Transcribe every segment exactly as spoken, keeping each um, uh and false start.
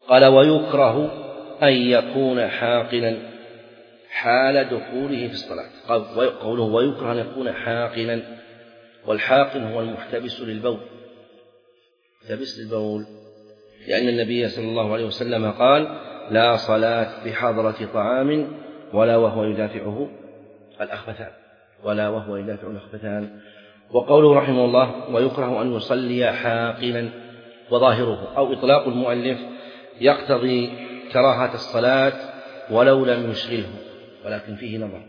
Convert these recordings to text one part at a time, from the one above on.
قال ويكره أن يكون حاقنا حال دخوله في الصلاة. قوله ويكره أن يكون حاقنا، والحاقن هو المحتبس للبول، محتبس للبول، لأن النبي صلى الله عليه وسلم قال لا صلاة بحضرة طعام ولا وهو يدافعه الأخبثان، ولا وهو يدافع الأخبثان. وقوله رحمه الله ويكره أن يصلي حاقنا، وظاهره أو إطلاق المؤلف يقتضي كراهة الصلاة ولو لم يشغله، ولكن فيه نظر.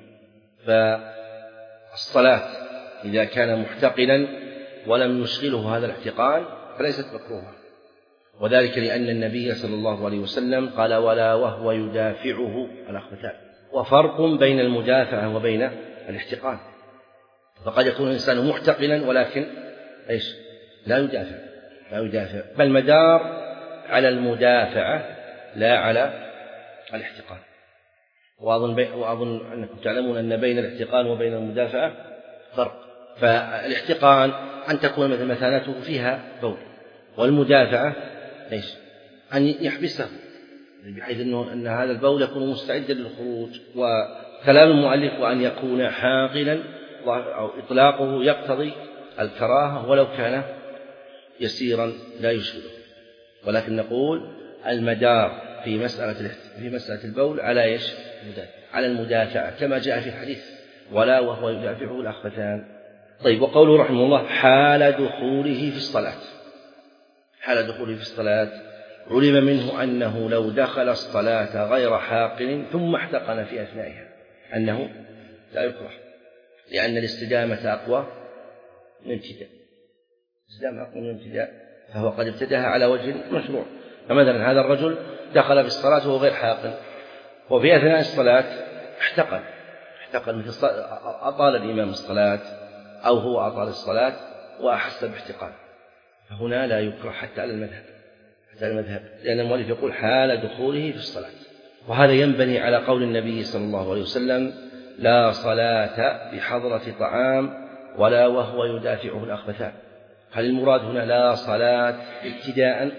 فالصلاة إذا كان محتقنا ولم يشغله هذا الاحتقان فليست مكروهة، وذلك لأن النبي صلى الله عليه وسلم قال ولا وهو يدافعه الأخبثان. وفرق بين المدافعة وبين الاحتقان، فقد يكون الإنسان محتقنا ولكن إيش لا يدافع، لا يدافع، بل مدار على المدافعة لا على الاحتقان. وأظن, بي... وأظن أنكم تعلمون أن بين الاحتقان وبين المدافعة فرق. فالاحتقان أن تكون مثل مثانته فيها بول، والمدافعة إيش أن يحبسه بحيث أنه أن هذا البول يكون مستعدا للخروج. وكلام المؤلف وأن يكون حاقنا أو إطلاقه يقتضي الكراهة ولو كان يسيرا لا يشغله، ولكن نقول المدار في مسألة في مسألة البول على إيش على المدافعة كما جاء في الحديث ولا وهو يدافعه الأخبثان. طيب وقوله رحمه الله حال دخوله في الصلاة، حال دخوله في الصلاة علم منه أنه لو دخل الصلاة غير حاقن ثم احتقن في أثنائها أنه لا يكره، لأن الاستدامة أقوى من الابتداء، الاستدامة أقوى من الابتداء، فهو قد ابتداها على وجه مشروع. فمثلا هذا الرجل دخل في الصلاة وهو غير حاقن، وفي أثناء الصلاة احتقن احتقن مثل أطال الإمام الصلاة أو هو أطال الصلاة وأحس باحتقان، فهنا لا يكره حتى على المذهب، حتى على المذهب، لأن المؤلف يقول حال دخوله في الصلاة. وهذا ينبني على قول النبي صلى الله عليه وسلم لا صلاة بحضرة طعام ولا وهو يدافعه الأخبثان. هل المراد هنا لا صلاة ابتداء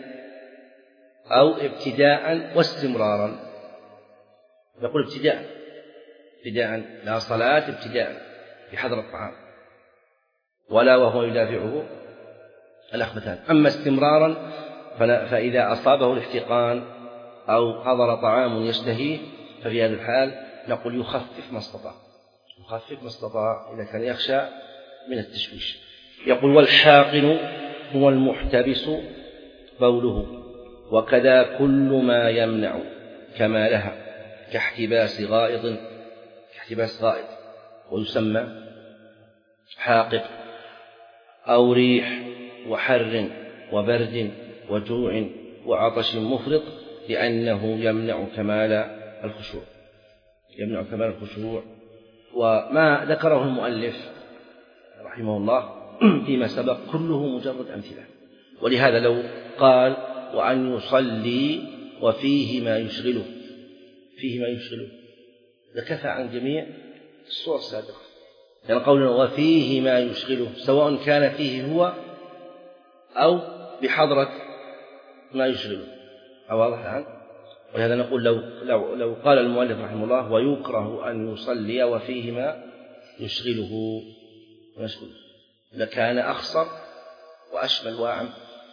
أو ابتداء واستمرارا؟ نقول ابتداء ابتداء لا صلاة ابتداء بحضرة الطعام ولا وهو يدافعه الأخبثان. أما استمرارا فإذا أصابه الاحتقان أو حضر طعام يشتهيه ففي هذا الحال نقول يخفف ما استطاع، يخفف ما استطاع إذا كان يخشى من التشويش. يقول والحاقن هو المحتبس بوله، وكذا كل ما يمنع كمالها كاحتباس غائط، كاحتباس غائط ويسمى حاقب، أو ريح وحر وبرد وجوع وعطش مفرط، لأنه يمنع كمال الخشوع، يمنع كمال الخشوع. وما ذكره المؤلف رحمه الله فيما سبق كله مجرد أمثلة، ولهذا لو قال وأن يصلي وفيه ما يشغله، فيه ما يشغله لكفى عن جميع الصور السابقة، يعني قولنا وفيه ما يشغله سواء كان فيه هو أو بحضرة ما يشغله، واضح الآن؟ ولهذا نقول لو, لو, لو قال المؤلف رحمه الله ويكره أن يصلي وفيه ما يشغله ويشغله لكان أخصر وأشمل وأعم،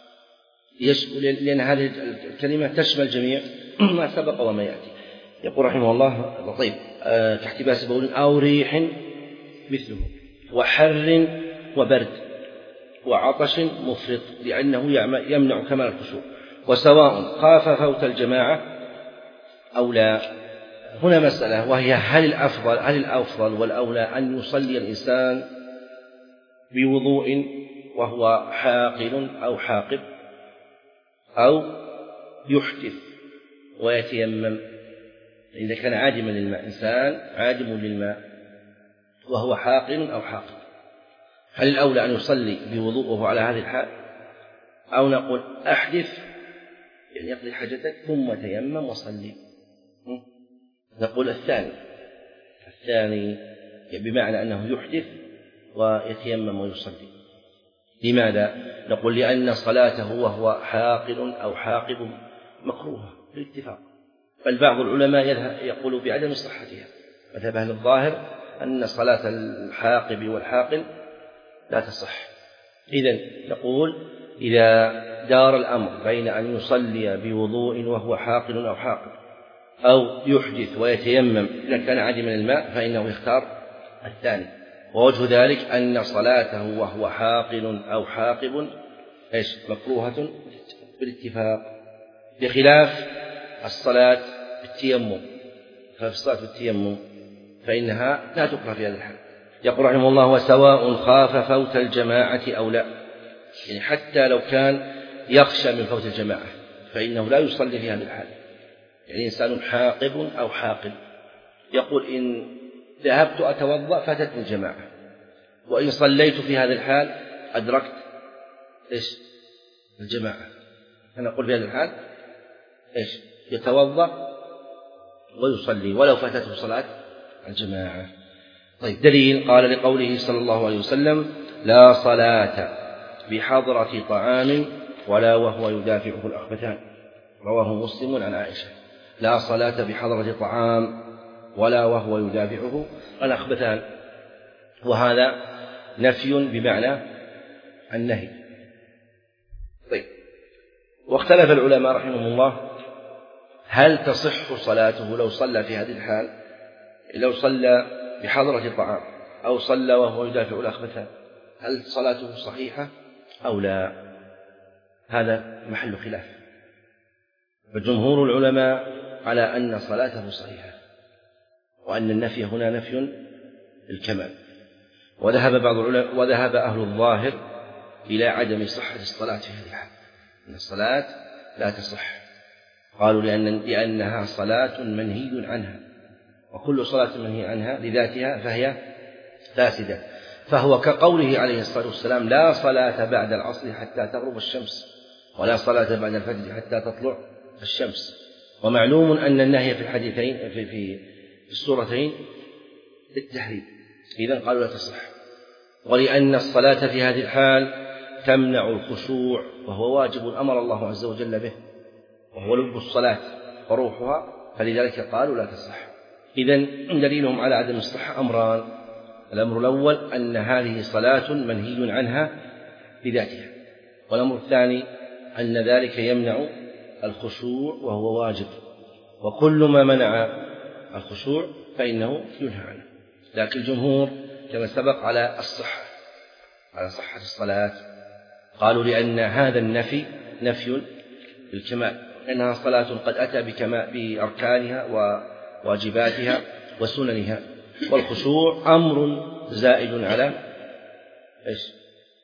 لأن هذه الكلمة تشمل جميع ما سبق وما يأتي. يقول رحمه الله طيب كاحتباس بول أو ريح مثله وحر وبرد وعطش مفرط، لأنه يمنع كمال الخشوع، وسواء خاف فوت الجماعة أو لا. هنا مسألة وهي هل الأفضل هل الأفضل والأولى أن يصلي الإنسان بوضوء وهو حاقن أو حاقب، أو يحدث ويتيمم إذا كان عادما للماء، إنسان عادم للماء وهو حاقن أو حاقب، هل الأولى أن يصلي بوضوء وهو على هذه الحال، أو نقول أحدث يعني يقضي حاجتك ثم تيمم وصلي؟ نقول الثاني، الثاني بمعنى أنه يحدث ويتيمم ويصلي. لماذا؟ نقول لأن صلاته وهو حاقن أو حاقب مكروهة بالاتفاق، بل بعض العلماء يقول بعدم صحتها. مذهب أهل الظاهر أن صلاة الحاقب والحاقل لا تصح. إذن نقول إذا دار الأمر بين أن يصلي بوضوء وهو حاقل أو حاقب، أو يحدث ويتيمم إذا كان عديما الماء، فإنه يختار الثاني. ووجه ذلك أن صلاته وهو حاقل أو حاقب إيش مكروهة بالاتفاق، بخلاف الصلاة بالتيمم. ففي الصلاة بالتيمم فإنها لا تكره في هذا الحال. يقول رحمه الله: وسواء خاف فوت الجماعة أو لا، يعني حتى لو كان يخشى من فوت الجماعة فإنه لا يصلي في هذا الحال. يعني إنسان حاقب أو حاقل يقول: إن ذهبت أتوضأ فاتتني الجماعة، وإن صليت في هذا الحال أدركت إيش الجماعة، فنقول في هذا الحال إيش يتوضأ ويصلي ولو فاتته صلاة الجماعة. طيب، دليل: قال لقوله صلى الله عليه وسلم: لا صلاة بحضرة طعام ولا وهو يدافعه الأخبثان، رواه مسلم عن عائشة. لا صلاة بحضرة طعام ولا وهو يدافعه الأخبثان، وهذا نفي بمعنى النهي. طيب، واختلف العلماء رحمهم الله هل تصح صلاته لو صلى في هذه الحال، لو صلى بحضرة طعام أو صلى وهو يدافع الأخبثان، هل صلاته صحيحة أو لا؟ هذا محل خلاف. فجمهور العلماء على أن صلاته صحيحة، وأن النفي هنا نفي الكمال. وذهب بعض العلماء وذهب أهل الظاهر إلى عدم صحة الصلاة في هذه الحال، أن الصلاة لا تصح. قالوا لأن لأنها صلاة منهي عنها، وكل صلاة منهي عنها لذاتها فهي فاسدة. فهو كقوله عليه الصلاة والسلام: لا صلاة بعد العصر حتى تغرب الشمس، ولا صلاة بعد الفجر حتى تطلع الشمس. ومعلوم أن النهي في الحديثين في في السورتين للتحريم، إذن قالوا لا تصح. ولأن الصلاة في هذه الحال تمنع الخشوع، وهو واجب أمر الله عز وجل به، وهو لب الصلاة وروحها، فلذلك قالوا لا تصح. إذن دليلهم على عدم الصحة أمران: الأمر الأول أن هذه صلاة منهي عنها بذاتها، والأمر الثاني أن ذلك يمنع الخشوع وهو واجب، وكل ما منع الخشوع فإنه ينهى عنه. لكن الجمهور كما سبق على الصحة، على صحة الصلاة. قالوا لأن هذا النفي نفي بالكمال، لأنها صلاة قد أتى بأركانها وواجباتها وسننها، والخشوع أمر زائد على إيش؟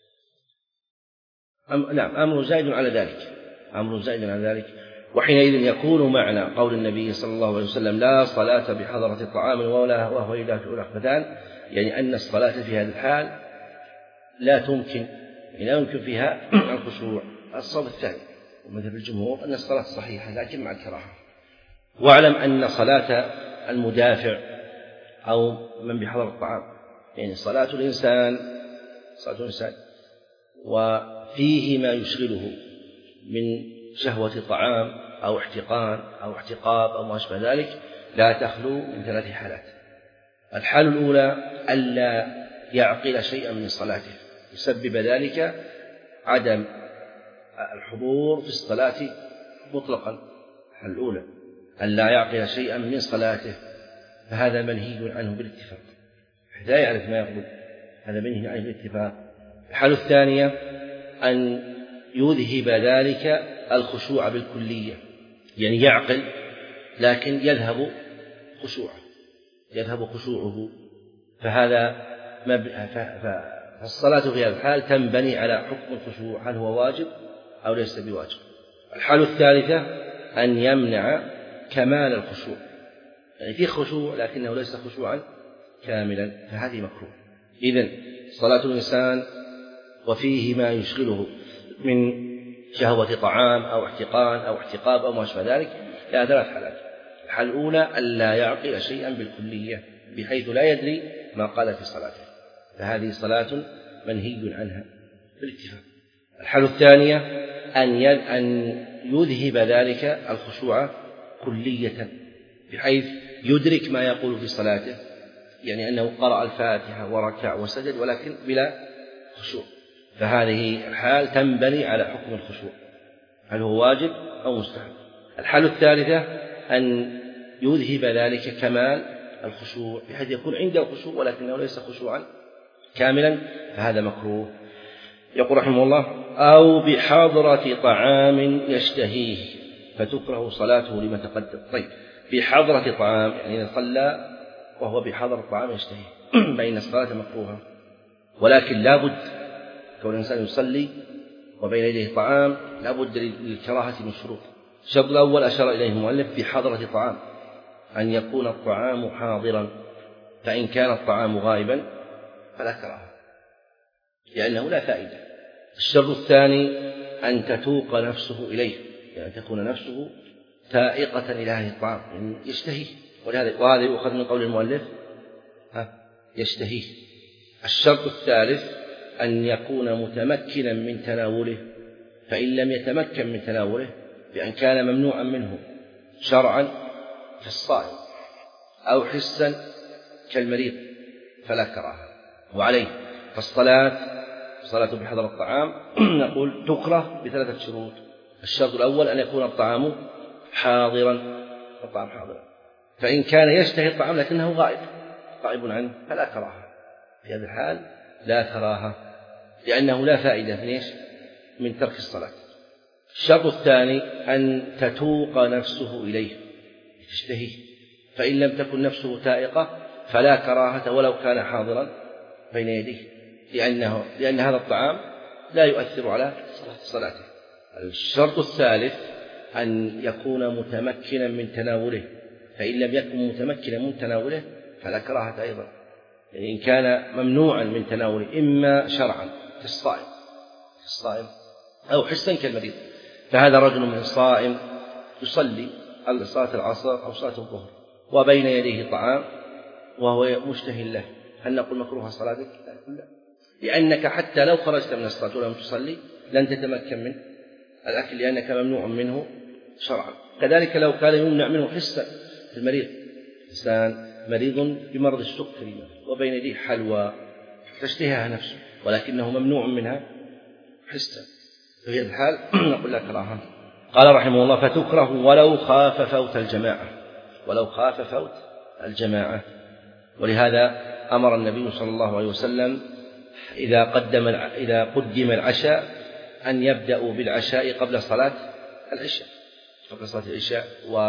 أم... نعم أمر زائد على ذلك، أمر زائد على ذلك. وحينئذ يكون معنى قول النبي صلى الله عليه وسلم: لا صلاة بحضرة الطعام ولا وهو يدافع الأخبثان، يعني أن الصلاة في هذا الحال لا تمكن لا يمكن فيها الخشوع. الصواب الثاني ومذهب الجمهور أن الصلاة صحيحة لكن مع الكراهة. واعلم أن صلاة المدافع أو من بحضرة الطعام يعني صلاة الإنسان صلاة الإنسان وفيه ما يشغله من شهوة طعام أو احتقان أو احتقاب أو ما أشبه ذلك لا تخلو من ثلاث حالات. الحالة الأولى ألا يعقل شيئا من صلاته يسبب ذلك عدم الحضور في الصلاة مطلقا. الحالة الأولى ألا يعقل شيئا من صلاته، فهذا منهي عنه بالاتفاق، لا يعرف ما يقول، هذا منهي عنه بالاتفاق. الحالة الثانية أن يذهب ذلك الخشوع بالكلية، يعني يعقل لكن يذهب خشوعه يذهب خشوعه فهذا فالصلاة في هذا الحال تنبني على حكم الخشوع، هل هو واجب أو ليس بواجب. الحالة الثالثة أن يمنع كمال الخشوع، يعني فيه خشوع لكنه ليس خشوعا كاملا، فهذه مكروه. إذن صلاة الإنسان وفيه ما يشغله من شهوة طعام أو احتقان أو احتقاب أو ما أشبه ذلك لها ثلاث حالات. الحالة الأولى ألا يعقل شيئا بالكلية بحيث لا يدري ما قال في صلاته، فهذه صلاة منهي عنها بالاتفاق. الحالة الثانية أن يذهب ذلك الخشوع كلية بحيث يدرك ما يقول في صلاته، يعني أنه قرأ الفاتحة وركع وسجد ولكن بلا خشوع، فهذه الحال تنبني على حكم الخشوع، هل هو واجب أو مستحب. الحالة الثالثة أن يذهب ذلك كمال الخشوع بحيث يكون عنده الخشوع ولكنه ليس خشوعا كاملا، فهذا مكروه. يقول رحمه الله: أو بحضرة طعام يشتهيه فتكره صلاته لما تقدم. طيب، بحضرة طعام يعني إذا صلى وهو بحضرة طعام يشتهيه بين الصلاة مكروهة، ولكن لا بد كون الإنسان يصلي وبين يديه طعام لا بد للكراهة من شروط. الشرط الأول أشار إليه المؤلف بحضرة طعام، أن يكون الطعام حاضرا، فإن كان الطعام غائبا فلا كراهة لأنه لا فائدة. الشرط الثاني أن تتوق نفسه إليه، يعني تكون نفسه تائقة إلى هذه الطعام، يعني يشتهيه، وهذا يؤخذ من قول المؤلف ها يشتهيه. الشرط الثالث أن يكون متمكنا من تناوله، فإن لم يتمكن من تناوله بأن كان ممنوعا منه شرعا كالصائم أو حسا كالمريض فلا كراهة. وعليه فالصلاة الصلاة بحضر الطعام نقول تكره بثلاثة شروط. الشرط الأول أن يكون الطعام حاضرا، الطعام حاضرا، فإن كان يشتهي الطعام لكنه غائب غائب عنه فلا كراهة، في هذا الحال لا كراهة لأنه لا فائدة من إيش؟ من ترك الصلاة. الشرط الثاني أن تتوق نفسه إليه تشتهيه، فإن لم تكن نفسه تائقة فلا كراهة ولو كان حاضرا بين يديه، لأنه لأن هذا الطعام لا يؤثر على صلاته. الشرط الثالث أن يكون متمكنا من تناوله، فإن لم يكن متمكنا من تناوله فلا كراهة أيضا، يعني إن كان ممنوعا من تناوله إما شرعا كالصائم كالصائم أو حسا كالمريض. فهذا رجل من الصائم يصلي صلاة العصر أو صلاة الظهر وبين يديه طعام وهو مشتهي له، هل نقول مكروه صلاتك؟ لا، لأنك حتى لو خرجت من الصلاة ولم تصلي لن تتمكن من الأكل لأنك ممنوع منه شرعا. كذلك لو كان يمنع منه حسا المريض، إنسان مريض بمرض السكري وبين يديه حلوى تشتهيها نفسه ولكنه ممنوع منها حسا، في هذه الحال نقول لا كراهة. قال رحمه الله: فتكره ولو خاف فوت الجماعة، ولو خاف فوت الجماعة. ولهذا أمر النبي صلى الله عليه وسلم إذا قدم إذا قدم العشاء أن يبدأوا بالعشاء قبل صلاة العشاء قبل صلاة العشاء.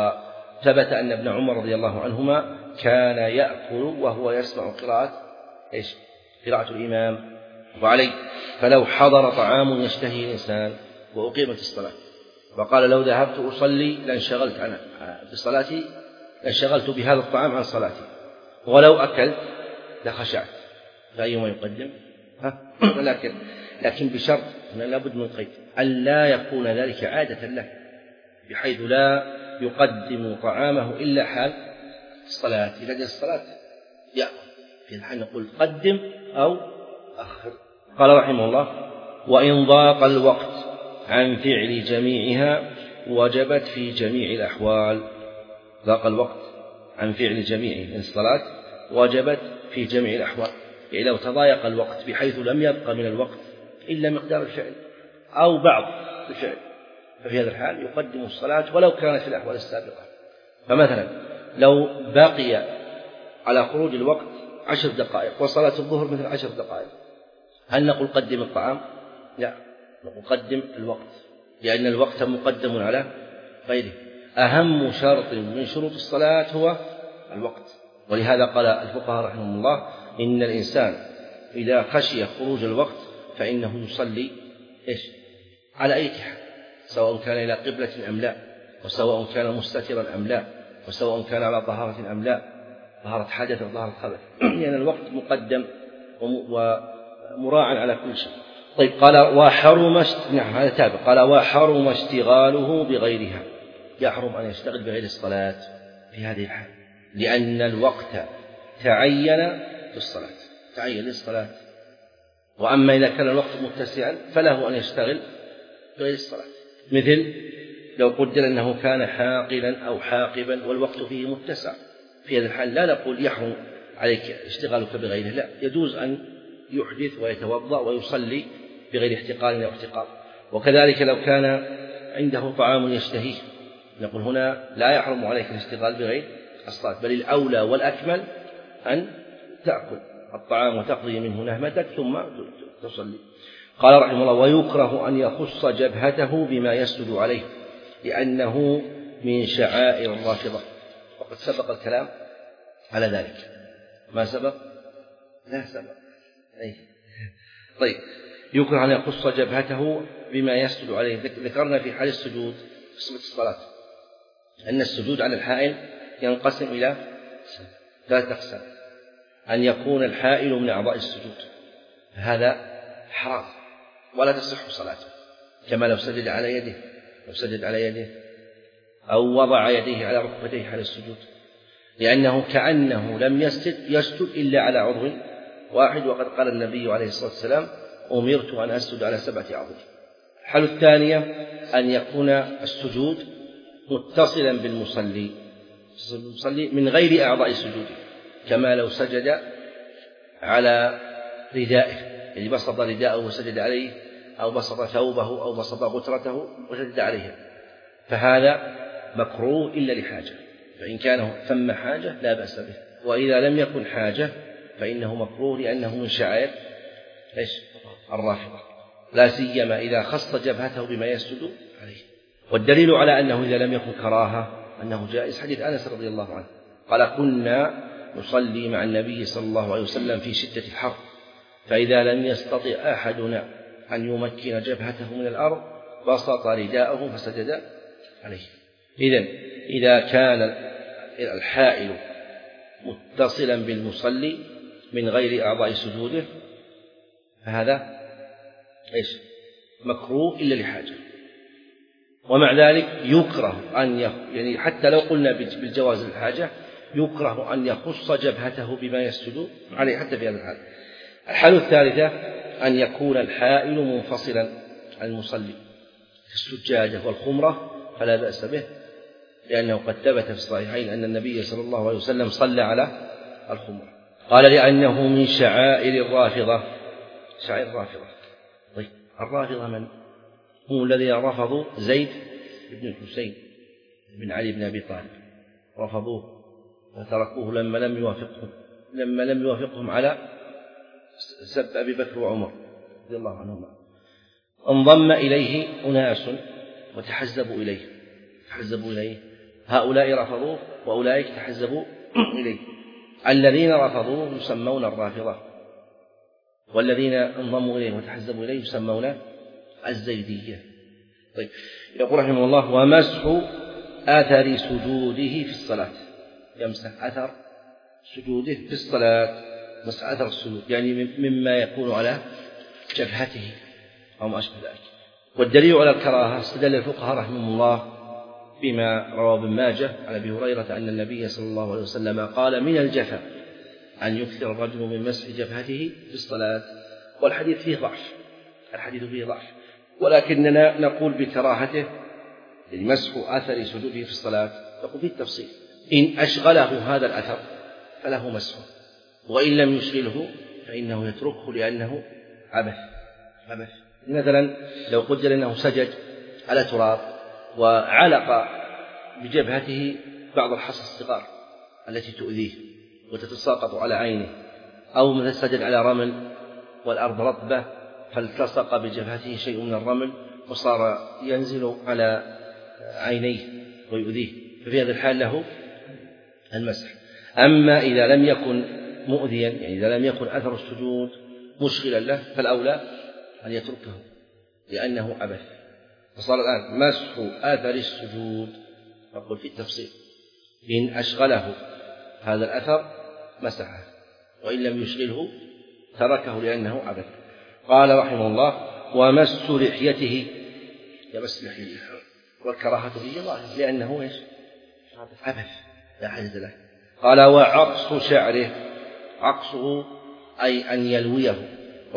وثبت أن ابن عمر رضي الله عنهما كان يأكل وهو يسمع قراءة إيش؟ قراءة الإمام. وعليه فلو حضر طعام يشتهي الإنسان وأقيمت الصلاة وقال لو ذهبت أصلي لانشغلت عن بصلاتي لانشغلت بهذا الطعام عن صلاتي، ولو أكلت لخشعت، فأيما يقدم؟ ها؟ لكن لكن بشرط أن لابد من قيد أن لا يكون ذلك عادة له، بحيث لا يقدم طعامه إلا حال الصلاة. إذا جاء الصلاة يأكل، في الحال نقول قدم أو أخر. قال رحمه الله: وإن ضاق الوقت عن فعل جميعها وجبت في جميع الأحوال. ضاق الوقت عن فعل جميع الصلاة وجبت في جميع الأحوال، يعني لو تضايق الوقت بحيث لم يبق من الوقت إلا مقدار الفعل أو بعض الفعل، ففي هذا الحال يقدم الصلاة ولو كانت في الأحوال السابقة. فمثلا لو باقي على خروج الوقت عشر دقائق وصلاة الظهر مثل عشر دقائق، هل نقول قدم الطعام؟ لا، نقول قدم الوقت، لأن الوقت مقدم على غيره. أهم شرط من شروط الصلاة هو الوقت. ولهذا قال الفقهاء رحمهم الله: إن الإنسان إذا خشي خروج الوقت فإنه يصلي إيش؟ على أي حال، سواء كان إلى قبلة أم لا، وسواء كان مستترا أم لا، وسواء كان على طهارة أم لا، طهارة حدث أو طهارة خبث، لأن الوقت مقدم ومراعى على كل شيء. طيب، قال وحرم نعم هذا تابع. قال وحرم اشتغاله بغيرها، يحرم أن يشتغل بغير الصلاة في هذه الحال، لأن الوقت تعين في الصلاة تعين للصلاة. وأما إذا كان الوقت متسعا فله أن يشتغل بغير الصلاة، مثل لو قدر أنه كان حاقلا أو حاقبا والوقت فيه متسع، في هذا الحال لا نقول يحرم عليك اشتغالك بغيره، لا، يجوز أن يحدث ويتوضأ ويصلي بغير احتقال أو احتقار. وكذلك لو كان عنده طعام يشتهيه، نقول هنا لا يحرم عليك الاشتغال بغير الصلاة، بل الأولى والأكمل أن تأكل الطعام وتقضي منه نهمتك ثم تصلي. قال رحمه الله: ويكره أن يخص جبهته بما يسجد عليه لأنه من شعائر الرافضة. وقد سبق الكلام على ذلك. ما سبق؟ لا سبق. أي. طيب، يكره أن يخص جبهته بما يسجد عليه. ذكرنا في حال السجود في صفة الصلاة أن السجود على الحائل ينقسم إلى ثلاثة أقسام: أن يكون الحائل من أعضاء السجود، هذا حرام ولا تصح صلاته، كما لو سجد على يده لو سجد على يده أو وضع يديه على ركبتيه حال السجود، لأنه كأنه لم يسجد يسجد إلا على عضو واحد، وقد قال النبي عليه الصلاة والسلام: أمرت أن أسجد على سبعة أعضاء. الحالة الثانية أن يكون السجود متصلا بالمصلي المصلي من غير أعضاء السجود، كما لو سجد على ردائه، يعني بسط رداءه وسجد عليه، أو بسط ثوبه أو بسط غترته وسجد عليها، فهذا مكروه إلا لحاجة، فإن كان ثم حاجة لا بأس به، وإذا لم يكن حاجة فإنه مكروه لأنه من شعائر إيش؟ الرافضة، لا سيما إذا خص جبهته بما يسجد عليه. والدليل على أنه إذا لم يكن كراهة أنه جائز حديث أنس رضي الله عنه قال: كنا نصلي مع النبي صلى الله عليه وسلم في شدة الحر، فإذا لم يستطع أحدنا أن يمكن جبهته من الأرض بسط رداءه فسجد عليه. إذن إذا كان الحائل متصلا بالمصلي من غير أعضاء سجوده فهذا إيش؟ مكروه إلا لحاجة. ومع ذلك يكره أن يخ... يعني حتى لو قلنا بالجواز الحاجة يكره أن يخص جبهته بما يسجد عليه حتى في هذا الحال. الحالة الثالثة أن يكون الحائل منفصلا عن المصلي كالسجادة والخمرة، فلا بأس به، لأنه قد ثبت في الصحيحين أن النبي صلى الله عليه وسلم صلى على الخمرة. قال: لأنه من شعائر الرافضة. شعائر الرافضة، طيب الرافضة من هم؟ الذين رفضوا زيد بن الحسين بن علي بن أبي طالب، رفضوه وتركوه لما لم يوافقهم لما لم يوافقهم على سب أبي بكر وعمر رضي الله عنهما. انضم إليه أناس وتحزبوا إليه تحزبوا إليه هؤلاء رفضوه وأولئك تحزبوا إليه. الذين رفضوه يسمون الرافضة، والذين انضموا إليه وتحزبوا إليه يسمون الزيدية. طيب، يقول رحمه الله: ومسح أثر سجوده في الصلاة، يمسح أثر سجوده في الصلاة، مسح أثر السجود يعني مما يكون على جبهته أو ما أشبه ذلك. والدليل على الكراهة استدل الفقهاء رحمهم الله بما روى ابن ماجه عن أبي هريرة أن النبي صلى الله عليه وسلم قال: من الجفا أن يكثر الرجل من مسح جبهته في الصلاة. والحديث فيه ضعف الحديث فيه ضعف ولكننا نقول بكراهته لمسح أثر سجوده في الصلاة. نقول فيه التفصيل: إن أشغله هذا الأثر فله مسحه، وإن لم يشغله فإنه يتركه لأنه عبث عبث مثلا لو قدر أنه سجد على تراب وعلق بجبهته بعض الحصى الصغار التي تؤذيه وتتساقط على عينه، أو مثل سجد على رمل والأرض رطبة فالتصق بجبهته شيء من الرمل وصار ينزل على عينيه ويؤذيه، ففي هذا الحال له المسح. أما إذا لم يكن مؤذيا، يعني إذا لم يكن أثر السجود مشغلا له، فالأولى أن يتركه لأنه عبث. فصار الآن مسح أثر السجود، نقول في التفصيل: إن أشغله هذا الأثر مسحه، وإن لم يشغله تركه لأنه عبث. قال رحمه الله: ومس لحيته، يمس لحيته، والكراهة به ظاهر لأنه إيش؟ عبث لا حاجة له. قال: وعقص شعره، عقصه أي أن يلويه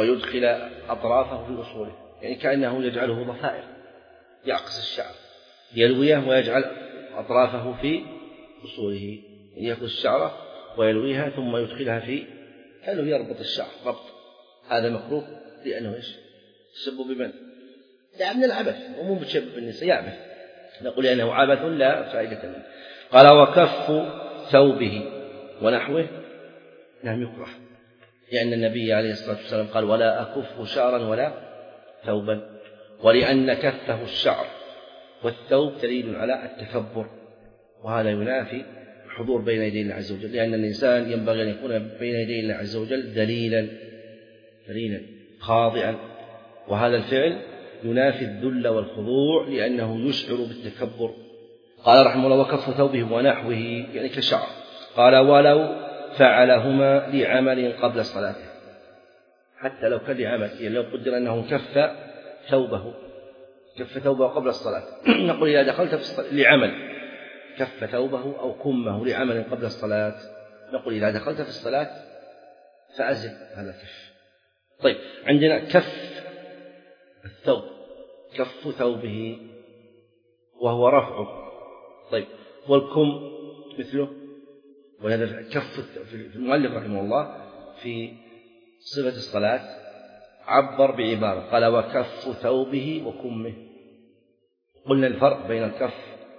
ويدخل أطرافه في أصوله، يعني كأنه يجعله ضفائر، يعقص الشعر يلويه ويجعل أطرافه في أصوله، يأخذ الشعرة ويلويها ثم يدخلها في كأنه يربط الشعر ربط. هذا مكروه لأنه إيش؟ تشبه بمن؟ لا من العبث، ومو متشبه بالنساء يعبث، نقول لأنه عبث لا فائدة منه. قال وكف ثوبه ونحوه لم يكره، لأن النبي عليه الصلاة والسلام قال ولا أكف شعرا ولا ثوبا، ولأن كفه الشعر والثوب دليل على التكبر، وهذا ينافي الحضور بين يدي الله عز وجل، لأن الإنسان ينبغي أن يكون بين يدي الله عز وجل دليلا دليلا خاضعا، وهذا الفعل ينافي الذل والخضوع لأنه يشعر بالتكبر. قال رحمه الله وكف ثوبه ونحوه يعني كشعر. قال ولو فعلهما لعمل قبل صلاته، حتى لو كان لعمل، يعني لو قدر أنه كف ثوبه كف ثوبه قبل الصلاة نقول إذا دخلت في الصلاة لعمل كف ثوبه أو كمه لعمل قبل الصلاة، نقول إذا دخلت في الصلاة فأزل هذا الكف. طيب عندنا كف الثوب كف ثوبه وهو رفعه، طيب والكم مثله، وهذا كف في المؤلف رحمه الله في صفة الصلاة عبر بعبارة قال وكف ثوبه وكمه. قلنا الفرق بين الكف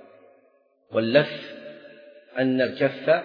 واللف أن الكف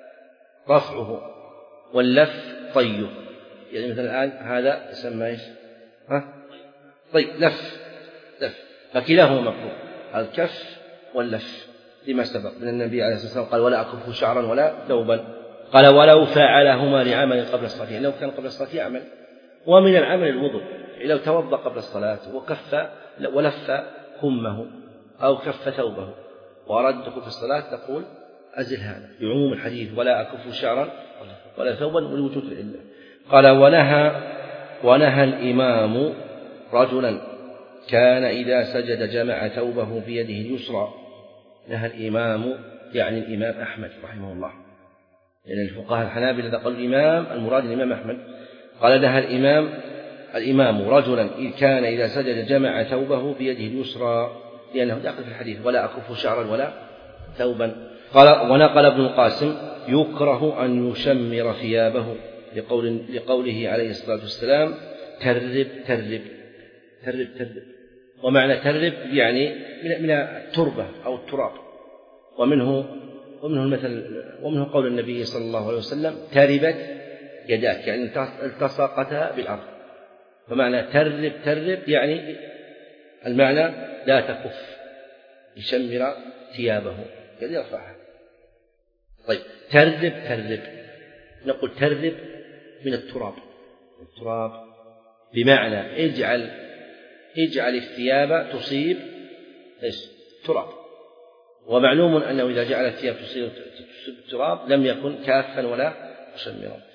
رفعه واللف طيه، يعني مثلا الآن هذا يسمى ايش؟ ها؟ طيب لف لف فكلاهما مكروه الكف واللف لما سبق من النبي عليه الصلاة والسلام قال ولا أكف شعرا ولا ثوبا. قال ولو فعلهما لعمل قبل الصلاة، يعني لو كان قبل الصلاة يعمل، ومن العمل الوضوء، لو توضأ قبل الصلاة وكف ولف كمه أو كف ثوبه وأراد الدخول في الصلاة تقول أزل هذا بعموم الحديث ولا أكف شعرا ولا ثوبا ولوجود العلة. قال ونهى ونهى الإمام رجلا كان إذا سجد جمع ثوبه بيده اليسرى. نهى الإمام يعني الإمام أحمد رحمه الله، لأن يعني الفقهاء الحنابلة إذا قالوا الإمام المراد الإمام أحمد. قال نهى الإمام الإمام رجلا كان إذا سجد جمع ثوبه بيده اليسرى، لأنه داخل في الحديث ولا أكف شعرا ولا ثوبا. قال ونقل ابن القاسم يكره أن يشمر ثيابه لقول لقوله عليه الصلاة والسلام ترب ترب ترب ترب، ومعنى ترب يعني من التربة أو التراب، ومنه ومنه المثل ومنه قول النبي صلى الله عليه وسلم تربت يداك، يعني التصقتا بالأرض، فمعنى ترب ترب يعني المعنى لا تكف يشمر ثيابه يعني يرفعها. طيب ترب ترب نقول ترب من التراب، التراب بمعنى اجعل اجعل الثياب تصيب ايش؟ تراب، ومعلوم أنه إذا جعل الثياب تصيب التراب لم يكن كافا ولا مشمرا.